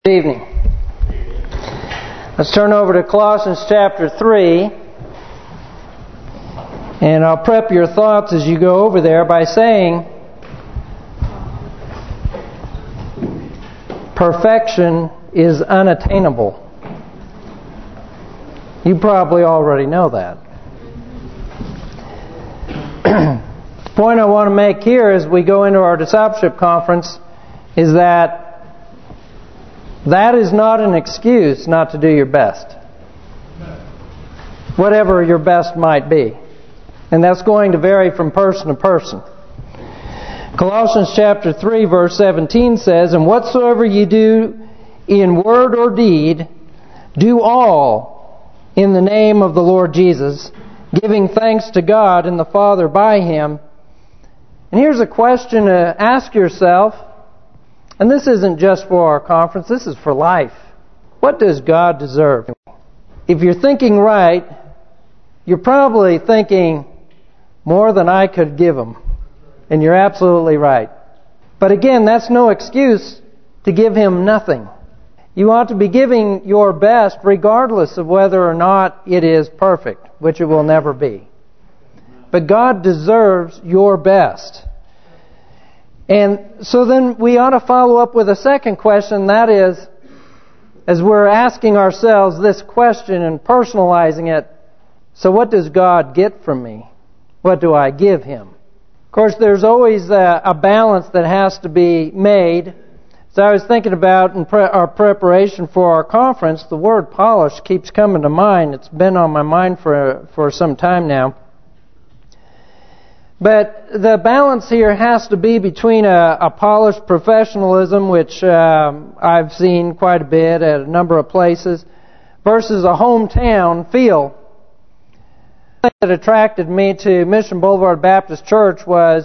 Good evening. Let's turn over to Colossians chapter 3. And I'll prep your thoughts as you go over there by saying perfection is unattainable. You probably already know that. The point I want to make here as we go into our discipleship conference is that is not an excuse not to do your best. Whatever your best might be. And that's going to vary from person to person. Colossians chapter 3 verse 17 says, "And whatsoever ye do in word or deed, do all in the name of the Lord Jesus, giving thanks to God and the Father by Him." And here's a question to ask yourself. And this isn't just for our conference, this is for life. What does God deserve? If you're thinking right, you're probably thinking more than I could give Him. And you're absolutely right. But again, that's no excuse to give Him nothing. You ought to be giving your best regardless of whether or not it is perfect, which it will never be. But God deserves your best. And so then we ought to follow up with a second question, that is, as we're asking ourselves this question and personalizing it, so what does God get from me? What do I give Him? Of course, there's always a balance that has to be made. So I was thinking about in our preparation for our conference, the word polish keeps coming to mind. It's been on my mind for some time now. But the balance here has to be between a polished professionalism, which I've seen quite a bit at a number of places, versus a hometown feel. The thing that attracted me to Mission Boulevard Baptist Church was,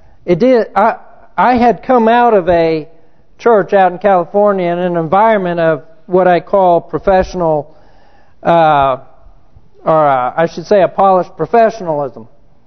I had come out of a church out in California in an environment of what I call professional, I should say a polished professionalism.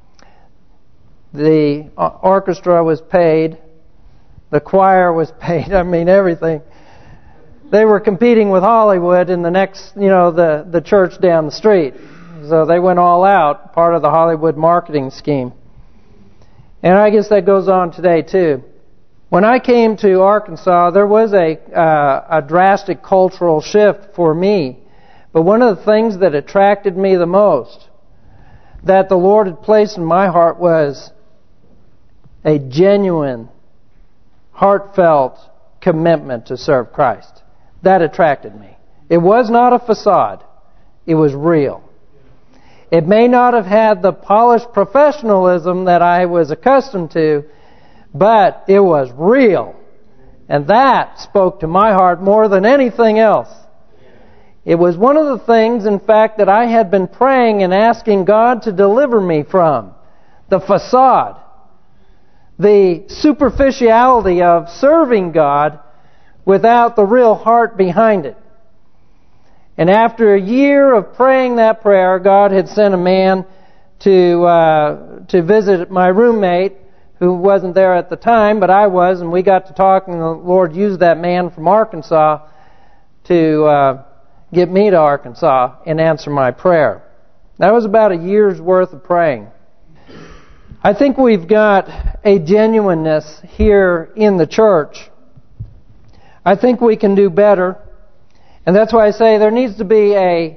The orchestra was paid. The choir was paid. I mean, everything. They were competing with Hollywood in the next, the church down the street. So they went all out, part of the Hollywood marketing scheme. And I guess that goes on today, too. When I came to Arkansas, there was a drastic cultural shift for me. But one of the things that attracted me the most, that the Lord had placed in my heart, was a genuine, heartfelt commitment to serve Christ. That attracted me. It was not a facade. It was real. It may not have had the polished professionalism that I was accustomed to, but it was real. And that spoke to my heart more than anything else. It was one of the things, in fact, that I had been praying and asking God to deliver me from. The facade. The superficiality of serving God without the real heart behind it. And after a year of praying that prayer, God had sent a man to visit my roommate, who wasn't there at the time, but I was, and we got to talk, and the Lord used that man from Arkansas to get me to Arkansas and answer my prayer. That was about a year's worth of praying. I think we've got a genuineness here in the church. I think we can do better. And that's why I say there needs to be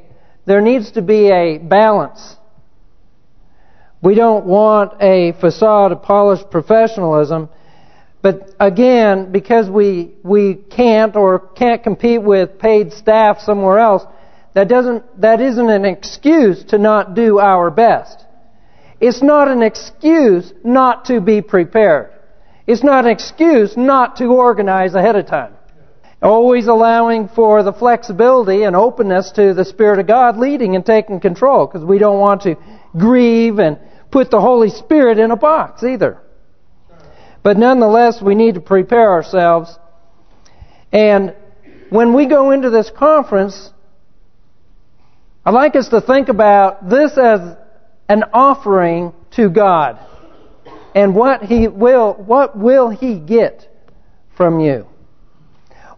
a balance. We don't want a facade of polished professionalism. But again, because we can't compete with paid staff somewhere else, that isn't an excuse to not do our best. It's not an excuse not to be prepared. It's not an excuse not to organize ahead of time. Always allowing for the flexibility and openness to the Spirit of God leading and taking control, because we don't want to grieve and put the Holy Spirit in a box either. But nonetheless, we need to prepare ourselves. And when we go into this conference, I'd like us to think about this as an offering to God. And what will He get from you?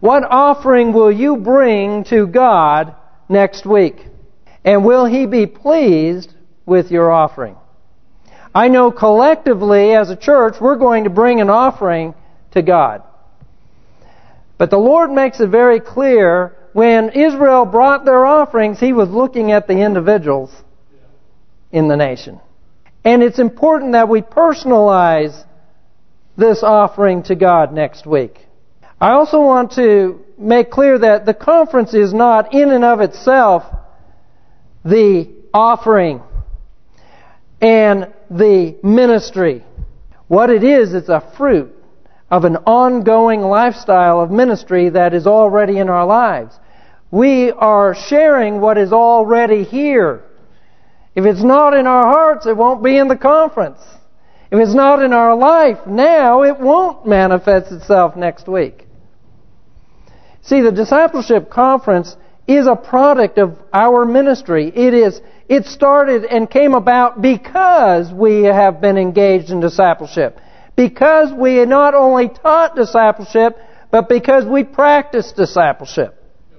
What offering will you bring to God next week? And will He be pleased with your offering? I know collectively as a church we're going to bring an offering to God. But the Lord makes it very clear when Israel brought their offerings, He was looking at the individuals in the nation. And it's important that we personalize this offering to God next week. I also want to make clear that the conference is not in and of itself the offering and the ministry. What it is, it's a fruit of an ongoing lifestyle of ministry that is already in our lives. We are sharing what is already here. If it's not in our hearts, it won't be in the conference. If it's not in our life now, it won't manifest itself next week. See, the discipleship conference is a product of our ministry. It started and came about because we have been engaged in discipleship. Because we not only taught discipleship, but because we practiced discipleship.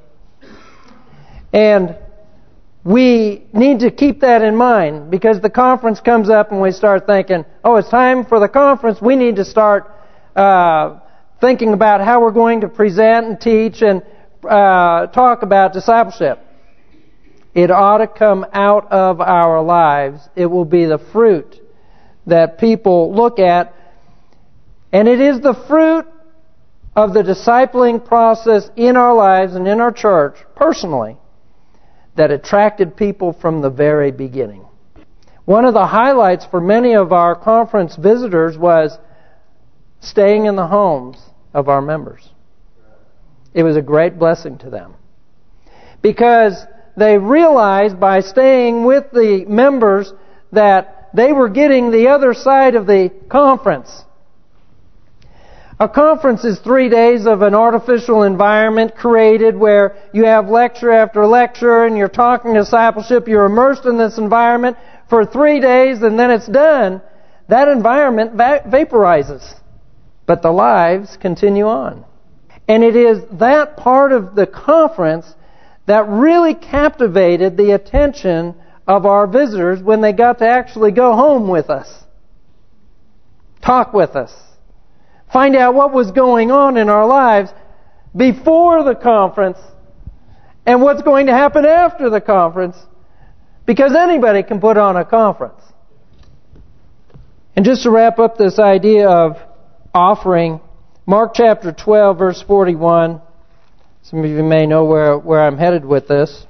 And we need to keep that in mind, because the conference comes up and we start thinking, oh, it's time for the conference. We need to start thinking about how we're going to present and teach and talk about discipleship. It ought to come out of our lives. It will be the fruit that people look at. And it is the fruit of the discipling process in our lives and in our church, personally, that attracted people from the very beginning. One of the highlights for many of our conference visitors was staying in the homes of our members. It was a great blessing to them, because they realized by staying with the members that they were getting the other side of the conference. A conference is 3 days of an artificial environment created where you have lecture after lecture and you're talking discipleship. You're immersed in this environment for 3 days and then it's done. That environment vaporizes. But the lives continue on. And it is that part of the conference that really captivated the attention of our visitors when they got to actually go home with us, talk with us, find out what was going on in our lives before the conference and what's going to happen after the conference, because anybody can put on a conference. And just to wrap up this idea of offering, Mark chapter 12, verse 41. Some of you may know where I'm headed with this.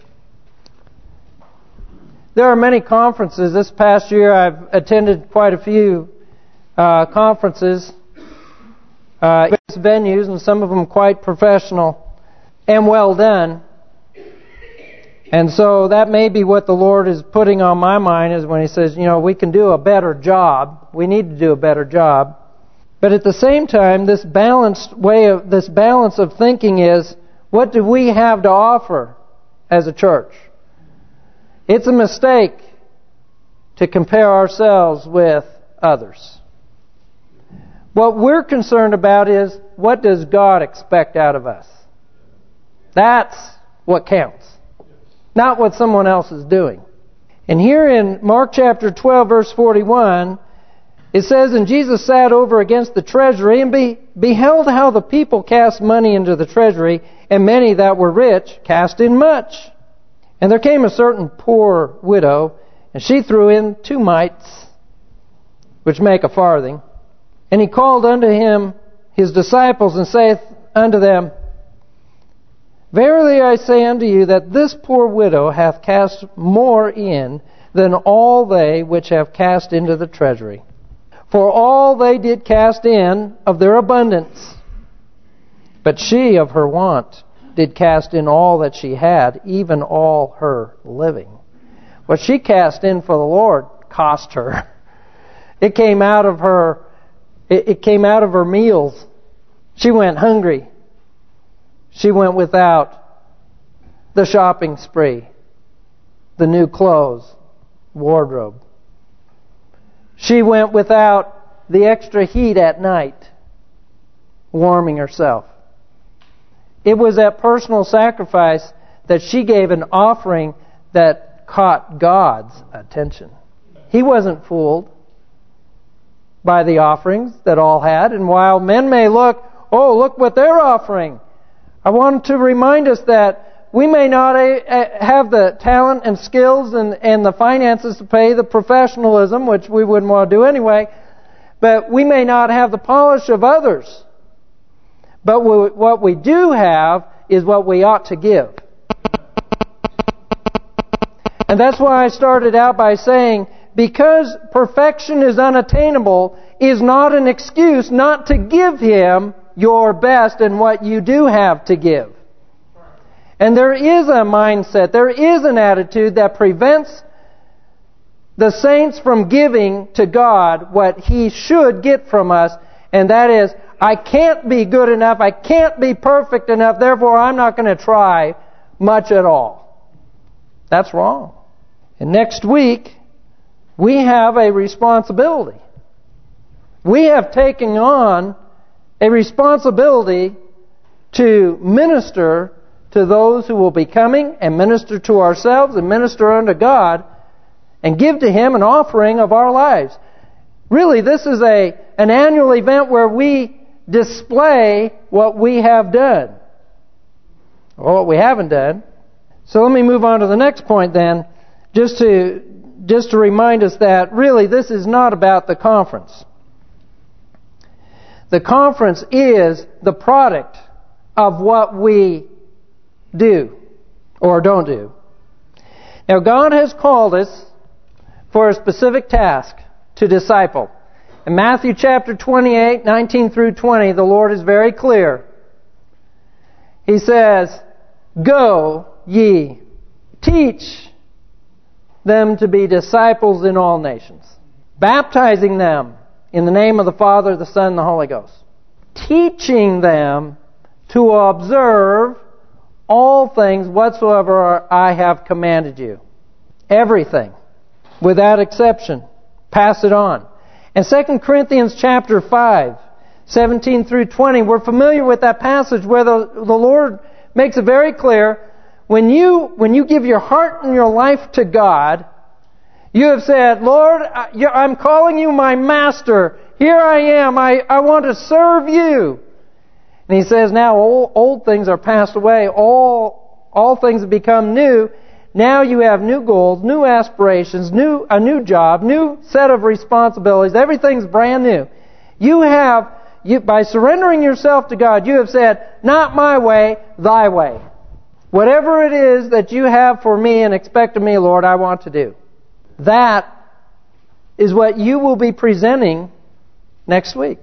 There are many conferences. This past year I've attended quite a few conferences, venues, and some of them quite professional and well done. And so that may be what the Lord is putting on my mind, is when He says, we can do a better job. We need to do a better job. But at the same time, this balance of thinking is, what do we have to offer as a church? It's a mistake to compare ourselves with others. What we're concerned about is, what does God expect out of us? That's what counts, not what someone else is doing. And here in Mark chapter 12, verse 41, it says, and Jesus sat over against the treasury and beheld how the people cast money into the treasury, and many that were rich cast in much. And there came a certain poor widow, and she threw in 2 mites, which make a farthing. And He called unto Him His disciples, and saith unto them, Verily I say unto you, that this poor widow hath cast more in than all they which have cast into the treasury. For all they did cast in of their abundance, but she of her want did cast in all that she had, even all her living. What she cast in for the Lord cost her. It came out of her. It came out of her meals. She went hungry. She went without the shopping spree, the new clothes, wardrobe. She went without the extra heat at night, warming herself. It was that personal sacrifice that she gave an offering that caught God's attention. He wasn't fooled by the offerings that all had. And while men may look, oh, look what they're offering, I want to remind us that we may not have the talent and skills and the finances to pay the professionalism, which we wouldn't want to do anyway, but we may not have the polish of others. But what we do have is what we ought to give. And that's why I started out by saying, because perfection is unattainable, is not an excuse not to give Him your best and what you do have to give. And there is a mindset, there is an attitude that prevents the saints from giving to God what He should get from us, and that is, I can't be good enough, I can't be perfect enough, therefore I'm not going to try much at all. That's wrong. And next week, we have a responsibility. We have taken on a responsibility to minister to those who will be coming, and minister to ourselves, and minister unto God, and give to Him an offering of our lives. Really, this is an annual event where we display what we have done, or what we haven't done. So let me move on to the next point then, just to remind us that really this is not about the conference. The conference is the product of what we do or don't do. Now God has called us for a specific task, to disciple. In Matthew chapter 28, 19 through 20, the Lord is very clear. He says, "Go ye, teach them to be disciples in all nations, baptizing them in the name of the Father, the Son, and the Holy Ghost, teaching them to observe all things whatsoever I have commanded you." Everything, without exception. Pass it on. And 2 Corinthians chapter 5, 17 through 20, we're familiar with that passage where the Lord makes it very clear, when you give your heart and your life to God, you have said, "Lord, I'm calling you my master. Here I am. I want to serve you." And He says, now old things are passed away. All things have become new. Now you have new goals, new aspirations, a new job, new set of responsibilities. Everything's brand new. By surrendering yourself to God, you have said, "Not my way, thy way. Whatever it is that you have for me and expect of me, Lord, I want to do." That is what you will be presenting next week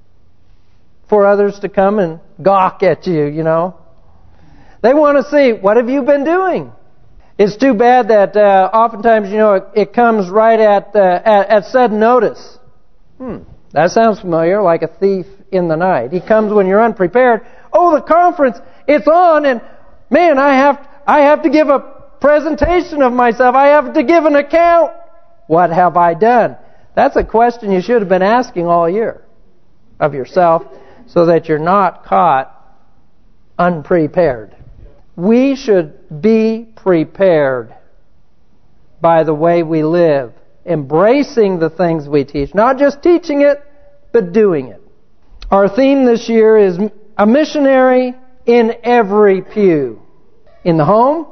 for others to come and gawk at you, you know. They want to see, what have you been doing? It's too bad that oftentimes, it comes right at sudden notice. That sounds familiar, like a thief in the night. He comes when you're unprepared. Oh, the conference, it's on, and man, I have to give a presentation of myself. I have to give an account. What have I done? That's a question you should have been asking all year of yourself, so that you're not caught unprepared. We should be prepared by the way we live, embracing the things we teach. Not just teaching it, but doing it. Our theme this year is a missionary in every pew. In the home,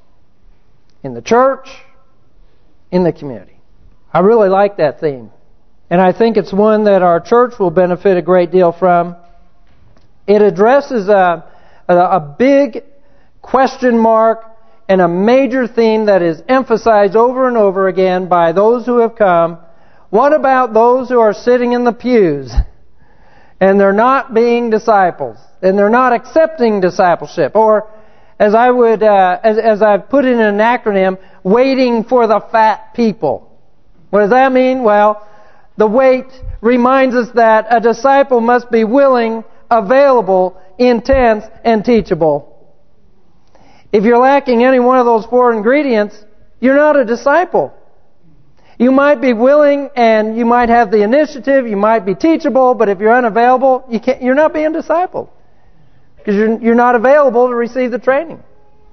in the church, in the community. I really like that theme. And I think it's one that our church will benefit a great deal from. It addresses a big question mark and a major theme that is emphasized over and over again by those who have come. What about those who are sitting in the pews and they're not being disciples and they're not accepting discipleship? Or as I've put it in an acronym, waiting for the fat people. What does that mean? Well, the wait reminds us that a disciple must be willing, available, intense, and teachable. If you're lacking any one of those four ingredients, you're not a disciple. You might be willing and you might have the initiative, you might be teachable, but if you're unavailable, you're not being discipled. because you're not available to receive the training.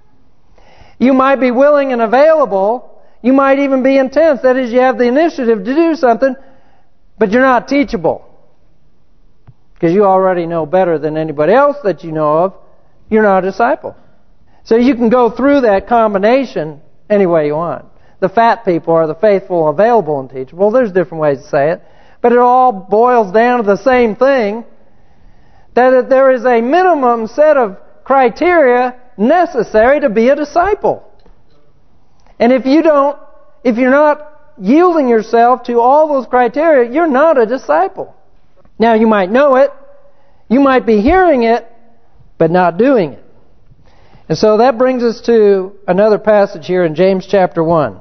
You might be willing and available. You might even be intense. That is, you have the initiative to do something, but you're not teachable. Because you already know better than anybody else that you know of. You're not a disciple. So you can go through that combination any way you want. The fat people are the faithful, available, and teachable. There's different ways to say it. But it all boils down to the same thing. That there is a minimum set of criteria necessary to be a disciple. And if you're not yielding yourself to all those criteria, you're not a disciple. Now, you might know it, you might be hearing it, but not doing it. And so that brings us to another passage here in James chapter 1.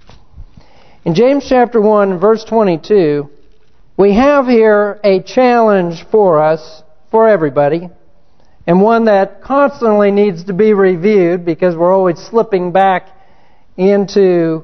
In James chapter 1, verse 22, we have here a challenge for us, for everybody, and one that constantly needs to be reviewed because we're always slipping back into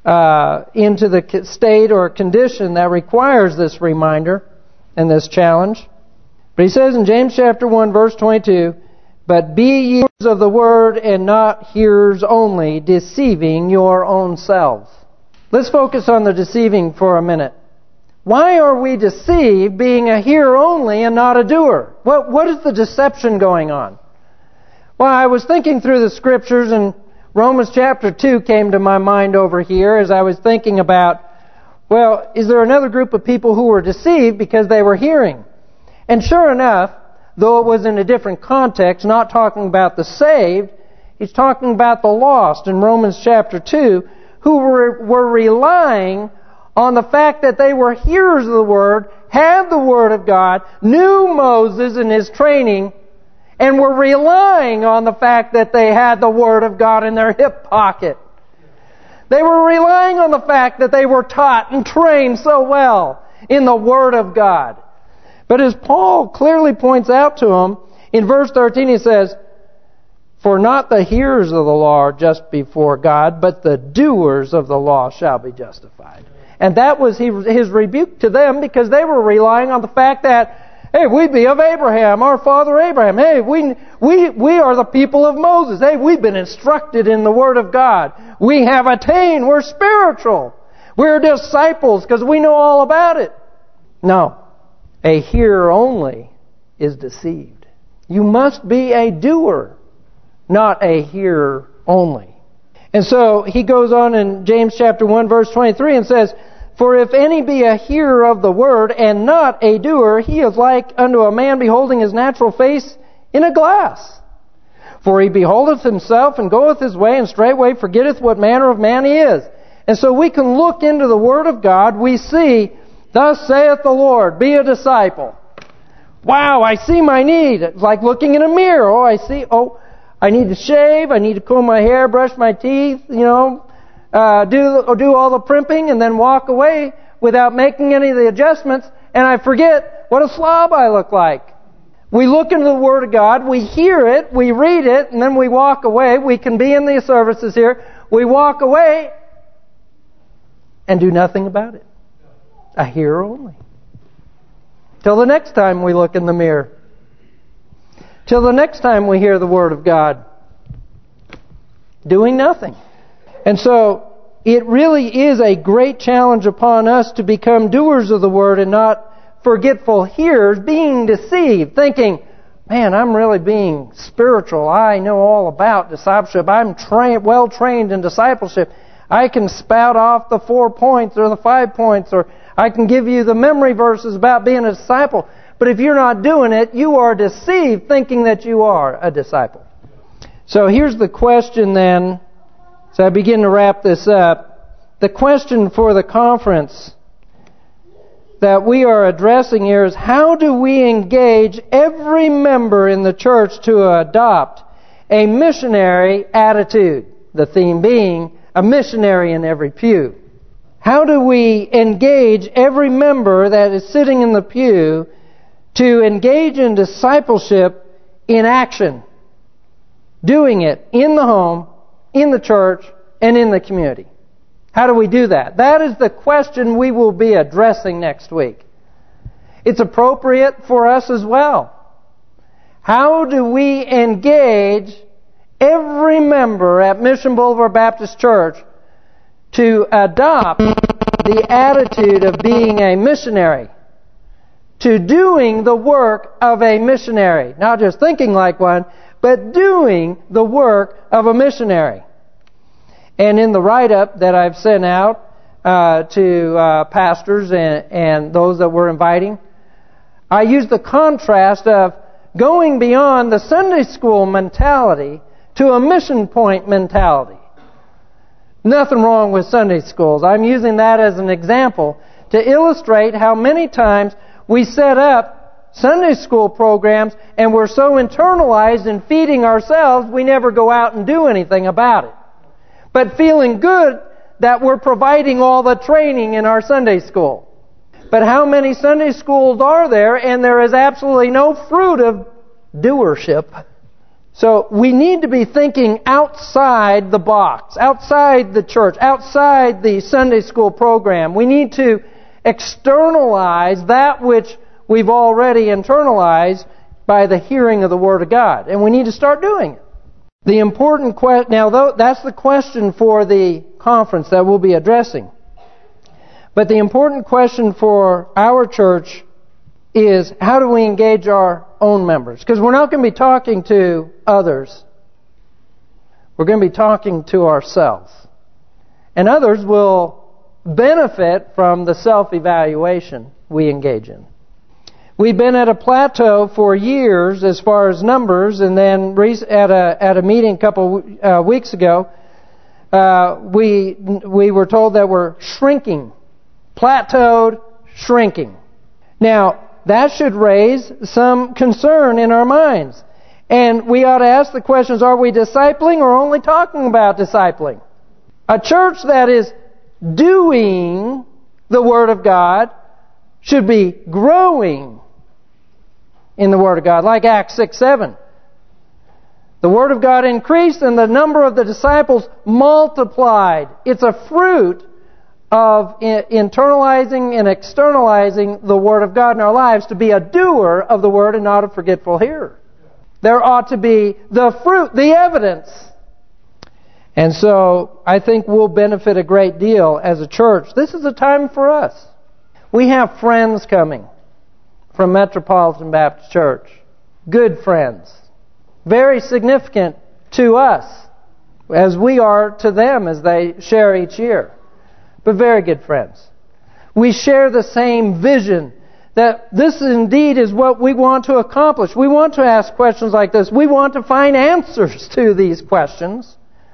the state or condition that requires this reminder and this challenge. But he says in James chapter 1, verse 22, "But be ye hearers of the word and not hearers only, deceiving your own selves." Let's focus on the deceiving for a minute. Why are we deceived being a hearer only and not a doer? What is the deception going on? Well, I was thinking through the Scriptures, and Romans chapter 2 came to my mind over here as I was thinking about, well, is there another group of people who were deceived because they were hearing? And sure enough, though it was in a different context, not talking about the saved, he's talking about the lost in Romans chapter 2, who were relying on the fact that they were hearers of the Word, had the Word of God, knew Moses and his training, and were relying on the fact that they had the Word of God in their hip pocket. They were relying on the fact that they were taught and trained so well in the Word of God. But as Paul clearly points out to them, in verse 13 he says, "For not the hearers of the law are just before God, but the doers of the law shall be justified." And that was his rebuke to them because they were relying on the fact that, hey, we be of Abraham, our father Abraham. Hey, we are the people of Moses. Hey, we've been instructed in the Word of God. We have attained. We're spiritual. We're disciples because we know all about it. No. A hearer only is deceived. You must be a doer, not a hearer only. And so he goes on in James chapter 1 verse 23 and says, "For if any be a hearer of the word and not a doer, he is like unto a man beholding his natural face in a glass. For he beholdeth himself and goeth his way, and straightway forgetteth what manner of man he is." And so we can look into the Word of God. We see, "Thus saith the Lord, be a disciple." Wow, I see my need. It's like looking in a mirror. I need to shave, I need to comb my hair, brush my teeth, do all the primping, and then walk away without making any of the adjustments, and I forget what a slob I look like. We look into the Word of God, we hear it, we read it, and then we walk away. We can be in the services here. We walk away and do nothing about it. A hearer only. Till the next time we look in the mirror. Till the next time we hear the Word of God. Doing nothing. And so, it really is a great challenge upon us to become doers of the Word and not forgetful hearers, being deceived, thinking, man, I'm really being spiritual. I know all about discipleship. I'm well trained in discipleship. I can spout off the 4 points or the 5 points, or I can give you the memory verses about being a disciple. But if you're not doing it, you are deceived thinking that you are a disciple. So here's the question then, as I begin to wrap this up. The question for the conference that we are addressing here is, how do we engage every member in the church to adopt a missionary attitude? The theme being, a missionary in every pew. How do we engage every member that is sitting in the pew to engage in discipleship in action? Doing it in the home, in the church, and in the community. How do we do that? That is the question we will be addressing next week. It's appropriate for us as well. How do we engage every member at Mission Boulevard Baptist Church to adopt the attitude of being a missionary, to doing the work of a missionary? Not just thinking like one, but doing the work of a missionary. And in the write-up that I've sent out to pastors and those that we're inviting, I use the contrast of going beyond the Sunday school mentality to a mission point mentality. Nothing wrong with Sunday schools. I'm using that as an example to illustrate how many times we set up Sunday school programs and we're so internalized in feeding ourselves we never go out and do anything about it. But feeling good that we're providing all the training in our Sunday school. But how many Sunday schools are there and there is absolutely no fruit of doership? So we need to be thinking outside the box, outside the church, outside the Sunday school program. We need to externalize that which we've already internalized by the hearing of the Word of God. And we need to start doing it. The important question, now that's the question for the conference that we'll be addressing. But the important question for our church is, how do we engage our own members? Because we're not going to be talking to others. We're going to be talking to ourselves. And others will benefit from the self-evaluation we engage in. We've been at a plateau for years as far as numbers, and then at a meeting a couple weeks ago, we were told that we're shrinking. Plateaued, shrinking. Now, that should raise some concern in our minds. And we ought to ask the questions, are we discipling or only talking about discipling? A church that is doing the Word of God should be growing in the Word of God, like Acts 6:7. The Word of God increased and the number of the disciples multiplied. It's a fruit of internalizing and externalizing the Word of God in our lives, to be a doer of the Word and not a forgetful hearer. There ought to be the fruit, the evidence. And so I think we'll benefit a great deal as a church. This is a time for us. We have friends coming from Metropolitan Baptist Church. Good friends. Very significant to us, as we are to them as they share each year. But very good friends. We share the same vision that this indeed is what we want to accomplish. We want to ask questions like this. We want to find answers to these questions.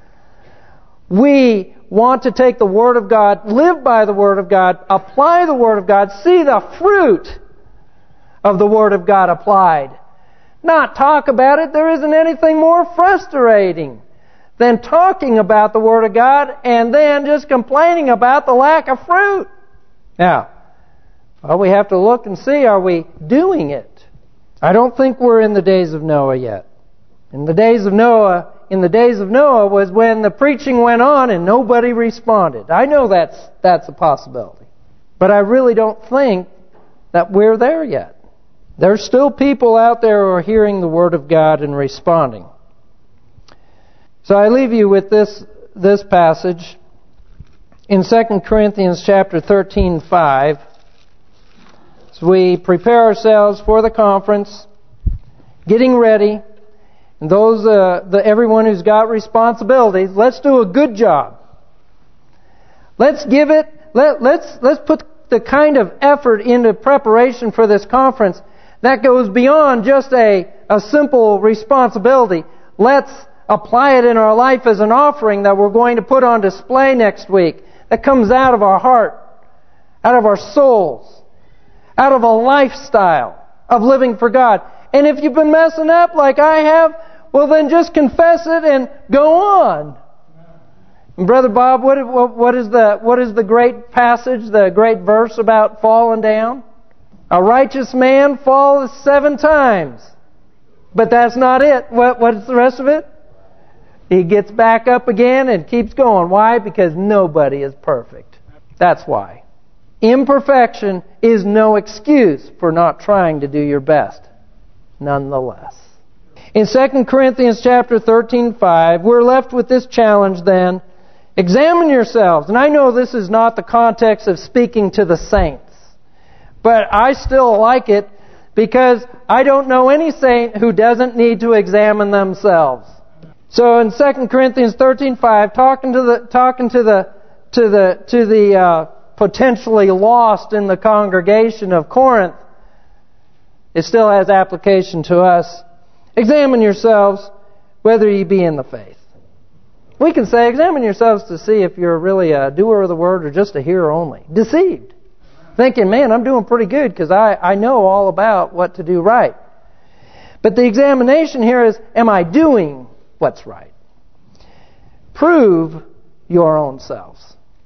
We want to take the Word of God, live by the Word of God, apply the Word of God, see the fruit of the Word of God applied. Not talk about it. There isn't anything more frustrating than talking about the Word of God and then just complaining about the lack of fruit. Now, well, we have to look and see, are we doing it? I don't think we're in the days of Noah yet. In the days of Noah was when the preaching went on and nobody responded. I know that's a possibility. But I really don't think that we're there yet. There's still people out there who are hearing the Word of God and responding. So I leave you with this passage in 2 Corinthians chapter 13:5. As we prepare ourselves for the conference, getting ready, and everyone who's got responsibilities, let's do a good job. Let's give it. Let's put the kind of effort into preparation for this conference that goes beyond just a simple responsibility. Let's apply it in our life as an offering that we're going to put on display next week, that comes out of our heart, out of our souls, out of a lifestyle of living for God. And if you've been messing up like I have, well then just confess it and go on. And Brother Bob, what is the great passage, the great verse about falling down? A righteous man falls 7 times. But that's not it. What's the rest of it? He gets back up again and keeps going. Why? Because nobody is perfect. That's why. Imperfection is no excuse for not trying to do your best, nonetheless. In 2 Corinthians chapter 13:5, we're left with this challenge then. Examine yourselves. And I know this is not the context of speaking to the saints, but I still like it because I don't know any saint who doesn't need to examine themselves. So in 2 Corinthians 13:5, talking to the potentially lost in the congregation of Corinth, it still has application to us. Examine yourselves whether ye be in the faith. We can say, examine yourselves to see if you're really a doer of the word or just a hearer only. Deceived. Thinking, man, I'm doing pretty good because I know all about what to do right. But the examination here is, am I doing what's right? Prove your own selves.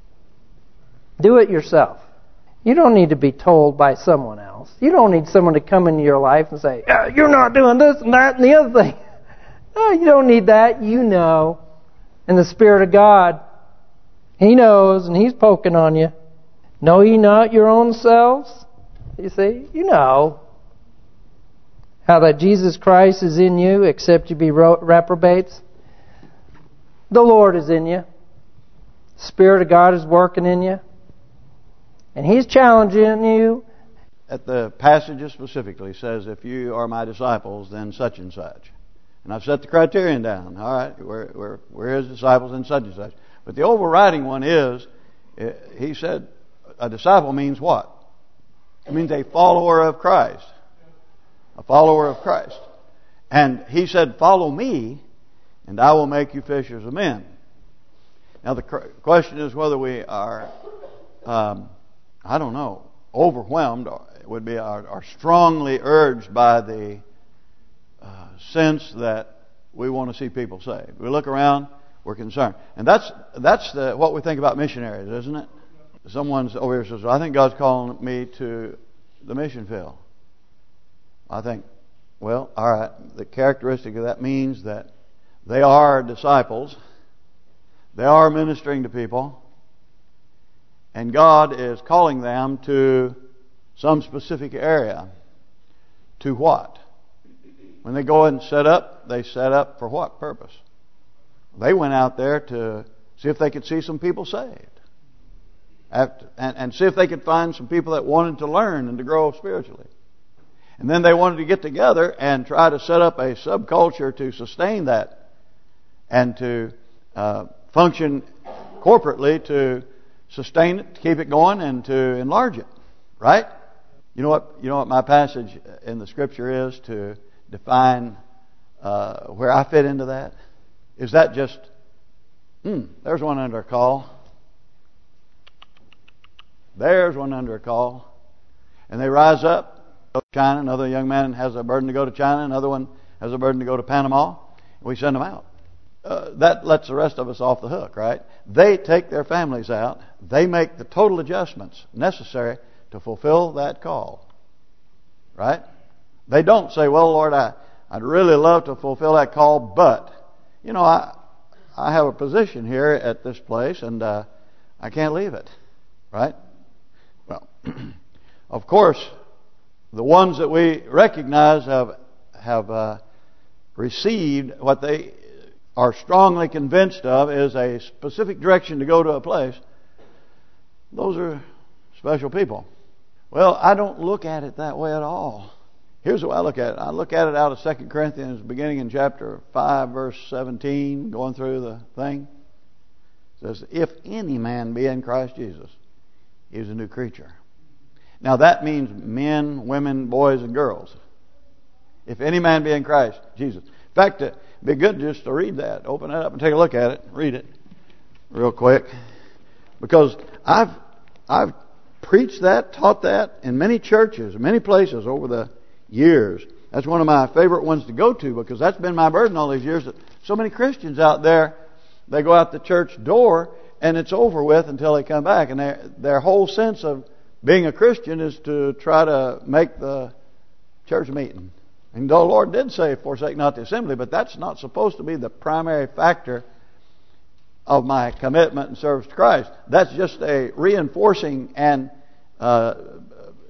Do it yourself. You don't need to be told by someone else. You don't need someone to come into your life and say, you're not doing this and that and the other thing. No, you don't need that. You know. And the Spirit of God, He knows and He's poking on you. Know ye not your own selves? You see? You know how that Jesus Christ is in you, except you be reprobates. The Lord is in you. The Spirit of God is working in you. And He's challenging you. At the passages specifically says, if you are my disciples, then such and such. And I've set the criterion down. All right, we're His disciples and such and such. But the overriding one is, He said, a disciple means what? It means a follower of Christ. A follower of Christ. And He said, follow me, and I will make you fishers of men. Now the question is whether we are, I don't know, overwhelmed, would be are strongly urged by the sense that we want to see people saved. We look around, we're concerned. And that's what we think about missionaries, isn't it? Someone's over here says, I think God's calling me to the mission field. I think, well, all right, the characteristic of that means that they are disciples. They are ministering to people. And God is calling them to some specific area. To what? When they go and set up, they set up for what purpose? They went out there to see if they could see some people saved. And see if they could find some people that wanted to learn and to grow spiritually. And then they wanted to get together and try to set up a subculture to sustain that and to function corporately to sustain it, to keep it going, and to enlarge it. Right? You know what my passage in the Scripture is to define where I fit into that? Is that just, there's one under a call. There's one under a call. And they rise up, go to China. Another young man has a burden to go to China. Another one has a burden to go to Panama. And we send them out. That lets the rest of us off the hook, right? They take their families out. They make the total adjustments necessary to fulfill that call. Right? They don't say, well, Lord, I'd really love to fulfill that call, but, I have a position here at this place and I can't leave it. Right? Well, of course, the ones that we recognize have received what they are strongly convinced of is a specific direction to go to a place. Those are special people. Well, I don't look at it that way at all. Here's the way I look at it. I look at it out of 2 Corinthians, beginning in chapter 5, verse 17, going through the thing. It says, if any man be in Christ Jesus, he is a new creature. Now that means men, women, boys, and girls. If any man be in Christ Jesus. In fact, it'd be good just to read that. Open it up and take a look at it. Read it real quick. Because I've preached that, taught that in many churches, many places over the years. That's one of my favorite ones to go to because that's been my burden all these years. That so many Christians out there, they go out the church door and it's over with until they come back. And their whole sense of being a Christian is to try to make the church meeting. And the Lord did say, forsake not the assembly, but that's not supposed to be the primary factor of my commitment and service to Christ. That's just a reinforcing and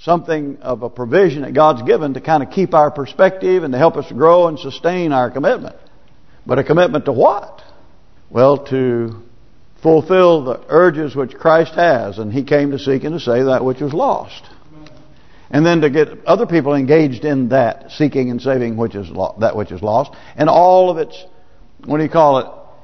something of a provision that God's given to kind of keep our perspective and to help us grow and sustain our commitment. But a commitment to what? Well, to fulfill the urges which Christ has, and He came to seek and to save that which was lost. And then to get other people engaged in that, seeking and saving that which is lost. And all of its, what do you call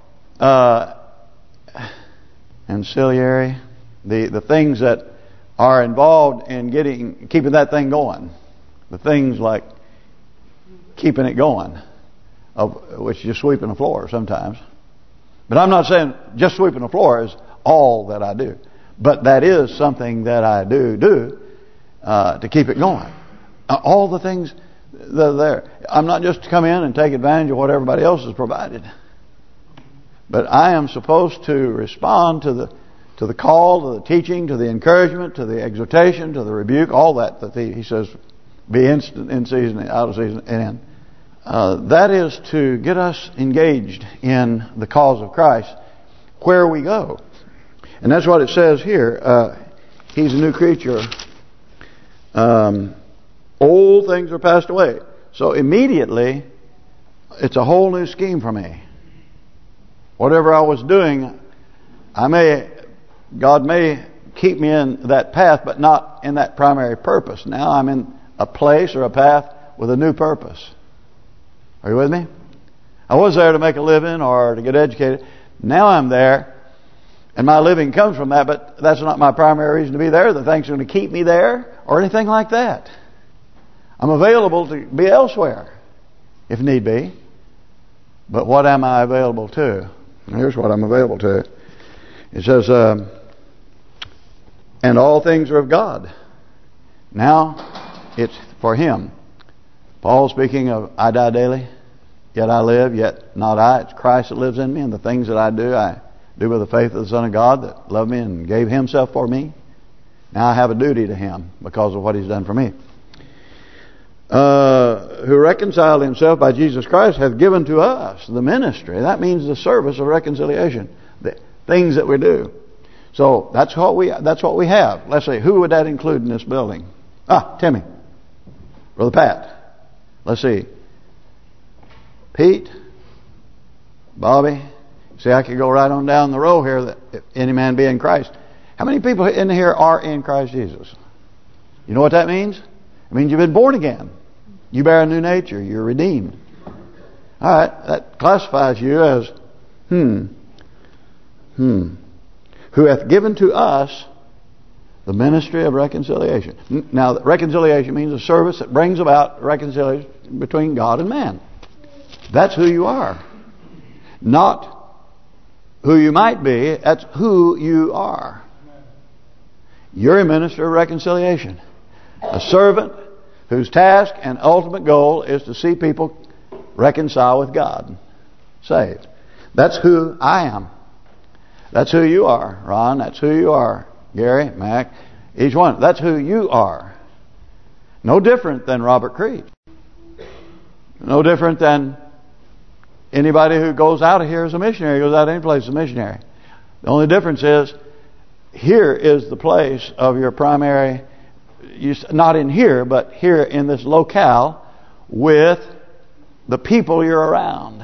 it? Ancillary. The things that are involved in keeping that thing going. The things like keeping it going, which is just sweeping the floor sometimes. But I'm not saying just sweeping the floor is all that I do. But that is something that I do to keep it going. All the things that are there. I'm not just to come in and take advantage of what everybody else has provided. But I am supposed to respond to the call, to the teaching, to the encouragement, to the exhortation, to the rebuke, all that He says, be instant, in season, out of season, and in. That is to get us engaged in the cause of Christ where we go. And that's what it says here. He's a new creature. Old things are passed away. So immediately, it's a whole new scheme for me. Whatever I was doing, God may keep me in that path, but not in that primary purpose. Now I'm in a place or a path with a new purpose. Are you with me? I was there to make a living or to get educated. Now I'm there, and my living comes from that, but that's not my primary reason to be there. The thing's going to keep me there or anything like that. I'm available to be elsewhere if need be. But what am I available to? Here's what I'm available to. It says, and all things are of God. Now it's for Him. Paul speaking of, I die daily, yet I live, yet not I. It's Christ that lives in me, and the things that I do with the faith of the Son of God that loved me and gave Himself for me. Now I have a duty to Him because of what He's done for me. Who reconciled Himself by Jesus Christ hath given to us the ministry. That means the service of reconciliation. The things that we do. So that's what we have. Let's see, who would that include in this building? Timmy. Brother Pat. Let's see. Pete. Bobby. See, I could go right on down the row here that if any man be in Christ. How many people in here are in Christ Jesus? You know what that means? It means you've been born again. You bear a new nature. You're redeemed. All right. That classifies you as who hath given to us the ministry of reconciliation. Now, reconciliation means a service that brings about reconciliation between God and man. That's who you are. Not who you might be. That's who you are. You're a minister of reconciliation. A servant whose task and ultimate goal is to see people reconcile with God. Saved. That's who I am. That's who you are, Ron. That's who you are, Gary, Mac. Each one. That's who you are. No different than Robert Creed. No different than anybody who goes out of here as a missionary, goes out any place as a missionary. The only difference is, here is the place of your primary, not in here, but here in this locale with the people you're around,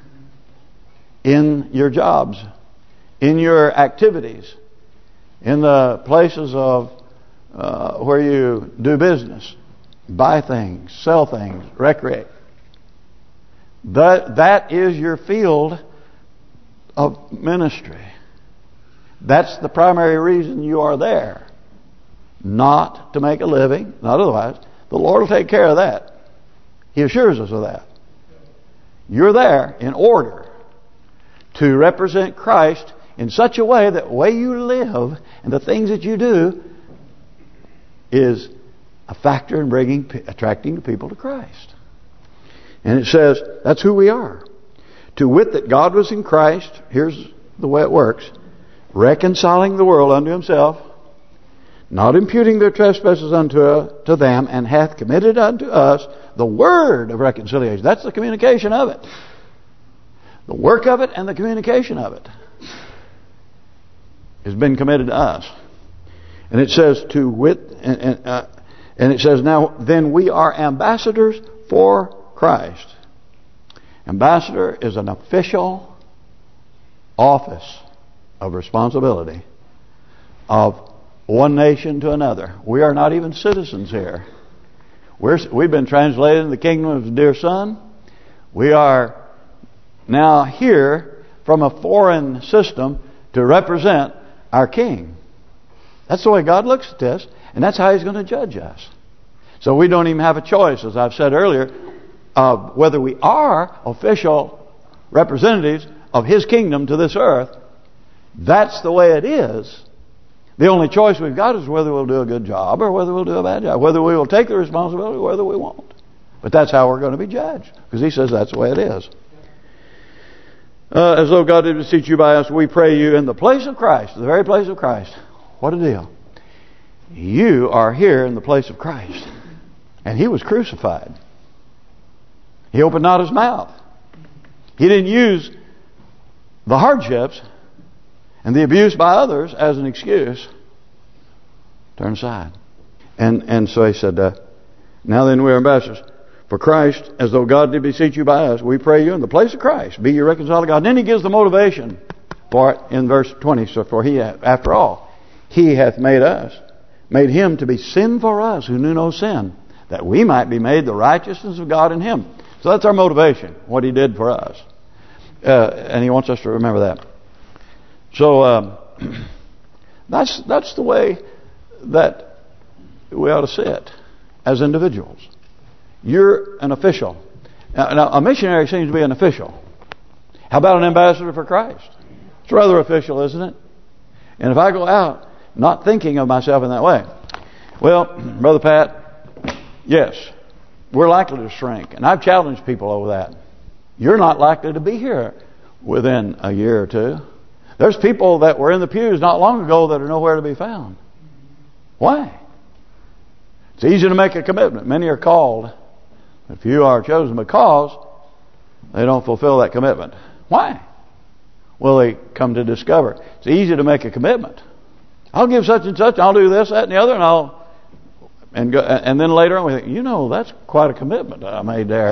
in your jobs, in your activities, in the places of where you do business, buy things, sell things, recreate. That is your field of ministry. That's the primary reason you are there. Not to make a living, not otherwise. The Lord will take care of that. He assures us of that. You're there in order to represent Christ in such a way that the way you live and the things that you do is a factor in attracting people to Christ. And it says, that's who we are. To wit that God was in Christ, here's the way it works, reconciling the world unto Himself, not imputing their trespasses to them, and hath committed unto us the word of reconciliation. That's the communication of it. The work of it and the communication of it has been committed to us. And it says to wit, And it says, now then we are ambassadors for Christ. Ambassador is an official office of responsibility of one nation to another. We are not even citizens here. We've been translated in the kingdom of His dear Son. We are now here from a foreign system to represent our King. That's the way God looks at this, and that's how He's going to judge us. So we don't even have a choice, as I've said earlier, of whether we are official representatives of His kingdom to this earth. That's the way it is. The only choice we've got is whether we'll do a good job or whether we'll do a bad job. Whether we will take the responsibility or whether we won't. But that's how we're going to be judged. Because He says that's the way it is. As though God did beseech you by us, we pray you in the place of Christ. The very place of Christ. What a deal. You are here in the place of Christ. And He was crucified. He opened not His mouth. He didn't use the hardships and the abuse by others as an excuse. Turn aside. And so He said, now then we are ambassadors for Christ, as though God did beseech you by us. We pray you in the place of Christ. Be you reconciled to God. And then He gives the motivation for it in verse 20. So for He, after all, He hath made Him to be sin for us who knew no sin, that we might be made the righteousness of God in Him. So that's our motivation, what He did for us. And He wants us to remember that. So that's the way that we ought to sit as individuals. You're an official. Now, a missionary seems to be an official. How about an ambassador for Christ? It's rather official, isn't it? And if I go out not thinking of myself in that way, well, Brother Pat, yes, we're likely to shrink. And I've challenged people over that. You're not likely to be here within a year or two. There's people that were in the pews not long ago that are nowhere to be found. Why? It's easy to make a commitment. Many are called. If you are chosen because they don't fulfill that commitment. Why? Well, they come to discover. It's easy to make a commitment. I'll give such and such. I'll do this, that, and the other, and then later on we think, that's quite a commitment I made there.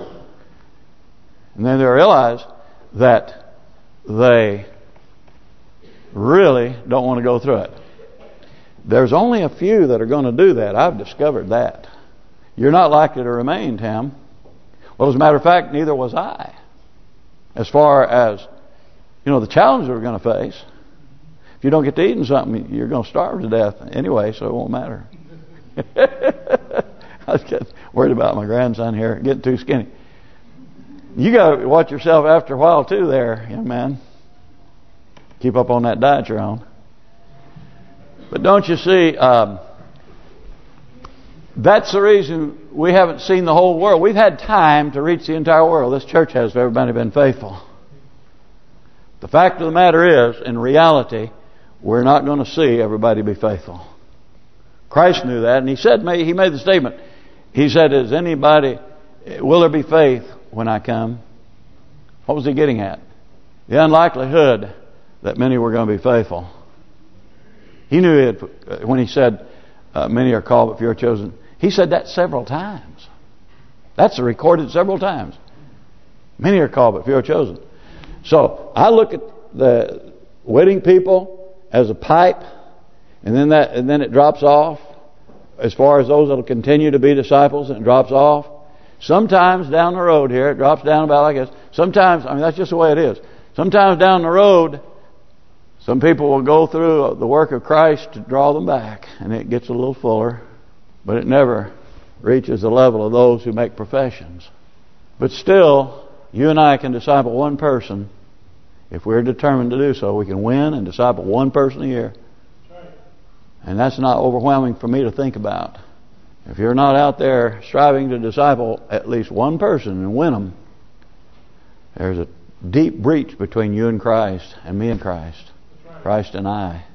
And then they realize that they really don't want to go through it. There's only a few that are going to do that. I've discovered that. You're not likely to remain, Tim. Well, as a matter of fact, neither was I. As far as, the challenges we're going to face. If you don't get to eating something, you're going to starve to death anyway, so it won't matter. I was getting worried about my grandson here getting too skinny. You got to watch yourself after a while too there, young man. Keep up on that diet you're on. But don't you see, that's the reason we haven't seen the whole world. We've had time to reach the entire world. This church has, if everybody been faithful. The fact of the matter is, in reality, we're not going to see everybody be faithful. Christ knew that, and He made the statement. He said, will there be faith when I come? What was He getting at? The unlikelihood that many were going to be faithful. He knew it when He said, many are called but few are chosen. He said that several times. That's recorded several times. Many are called but few are chosen. So I look at the wedding people as a pipe, and then it drops off. As far as those that will continue to be disciples, and it drops off. Sometimes down the road here, it drops down about like this. Sometimes, that's just the way it is. Sometimes down the road, some people will go through the work of Christ to draw them back, and it gets a little fuller, but it never reaches the level of those who make professions. But still, you and I can disciple one person. If we're determined to do so, we can win and disciple one person a year. And that's not overwhelming for me to think about. If you're not out there striving to disciple at least one person and win them, there's a deep breach between you and Christ and me and Christ. Christ and I.